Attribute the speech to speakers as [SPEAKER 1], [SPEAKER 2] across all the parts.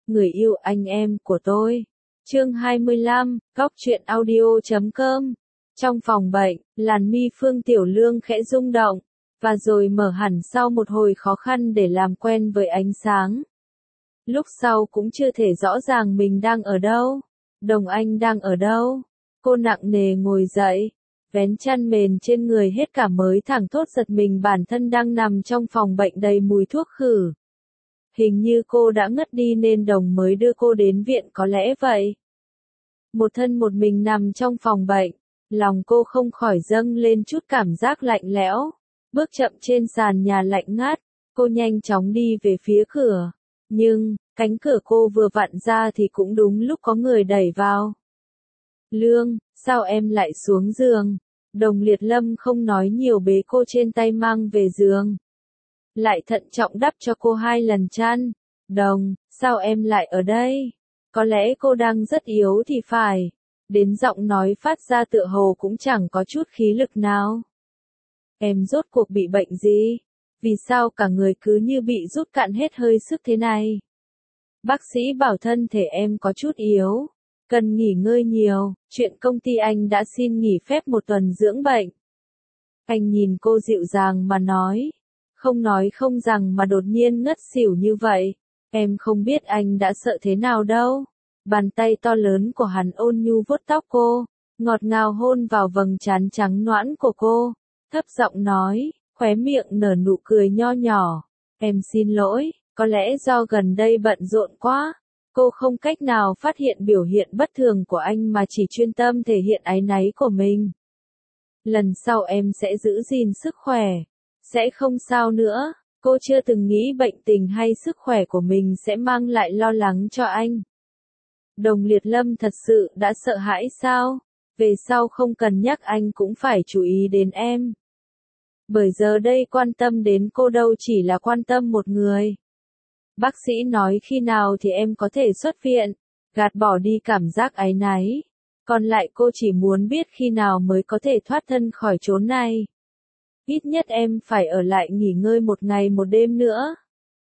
[SPEAKER 1] người yêu anh em của tôi. Chương 25, Góc truyện audio.com. Trong phòng bệnh, làn mi Phương Tiểu Lương khẽ rung động, và rồi mở hẳn sau một hồi khó khăn để làm quen với ánh sáng. Lúc sau cũng chưa thể rõ ràng mình đang ở đâu. Đồng Anh đang ở đâu? Cô nặng nề ngồi dậy, vén chăn mền trên người hết cả mới thẳng thốt giật mình bản thân đang nằm trong phòng bệnh đầy mùi thuốc khử. Hình như cô đã ngất đi nên Đồng mới đưa cô đến viện có lẽ vậy. Một thân một mình nằm trong phòng bệnh, lòng cô không khỏi dâng lên chút cảm giác lạnh lẽo. Bước chậm trên sàn nhà lạnh ngắt, cô nhanh chóng đi về phía cửa. Nhưng, cánh cửa cô vừa vặn ra thì cũng đúng lúc có người đẩy vào. Lương, sao em lại xuống giường? Đồng Liệt Lâm không nói nhiều bế cô trên tay mang về giường. Lại thận trọng đắp cho cô 2 lần chăn. Đồng, sao em lại ở đây? Có lẽ cô đang rất yếu thì phải. Đến giọng nói phát ra tựa hồ cũng chẳng có chút khí lực nào. Em rốt cuộc bị bệnh gì? Vì sao cả người cứ như bị rút cạn hết hơi sức thế này? Bác sĩ bảo thân thể em có chút yếu, cần nghỉ ngơi nhiều, chuyện công ty anh đã xin nghỉ phép 1 tuần dưỡng bệnh. Anh nhìn cô dịu dàng mà nói không rằng mà đột nhiên ngất xỉu như vậy. Em không biết anh đã sợ thế nào đâu. Bàn tay to lớn của hắn ôn nhu vuốt tóc cô, ngọt ngào hôn vào vầng trán trắng nõn của cô, thấp giọng nói, khóe miệng nở nụ cười nho nhỏ. Em xin lỗi, có lẽ do gần đây bận rộn quá. Cô không cách nào phát hiện biểu hiện bất thường của anh mà chỉ chuyên tâm thể hiện áy náy của mình. Lần sau em sẽ giữ gìn sức khỏe, sẽ không sao nữa. Cô chưa từng nghĩ bệnh tình hay sức khỏe của mình sẽ mang lại lo lắng cho anh. Đồng Liệt Lâm thật sự đã sợ hãi sao? Về sau không cần nhắc anh cũng phải chú ý đến em. Bởi giờ đây quan tâm đến cô đâu chỉ là quan tâm một người. Bác sĩ nói khi nào thì em có thể xuất viện, gạt bỏ đi cảm giác áy náy. Còn lại cô chỉ muốn biết khi nào mới có thể thoát thân khỏi chốn này. Ít nhất em phải ở lại nghỉ ngơi 1 ngày 1 đêm nữa.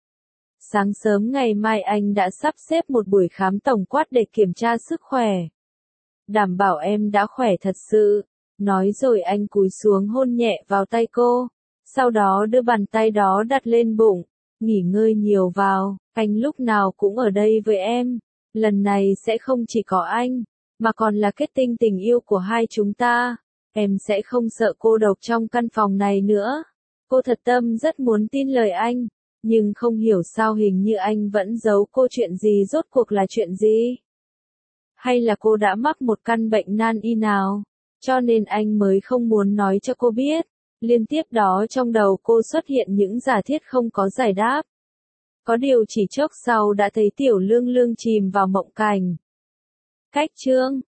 [SPEAKER 1] Sáng sớm ngày mai anh đã sắp xếp một buổi khám tổng quát để kiểm tra sức khỏe. Đảm bảo em đã khỏe thật sự. Nói rồi anh cúi xuống hôn nhẹ vào tay cô. Sau đó đưa bàn tay đó đặt lên bụng. Nghỉ ngơi nhiều vào, anh lúc nào cũng ở đây với em. Lần này sẽ không chỉ có anh, mà còn là kết tinh tình yêu của hai chúng ta. Em sẽ không sợ cô độc trong căn phòng này nữa. Cô thật tâm rất muốn tin lời anh, nhưng không hiểu sao hình như anh vẫn giấu cô chuyện gì, rốt cuộc là chuyện gì? Hay là cô đã mắc một căn bệnh nan y nào, cho nên anh mới không muốn nói cho cô biết. Liên tiếp đó trong đầu cô xuất hiện những giả thiết không có giải đáp. Có điều chỉ chốc sau đã thấy Tiểu Lương Lương chìm vào mộng cảnh. Cách chương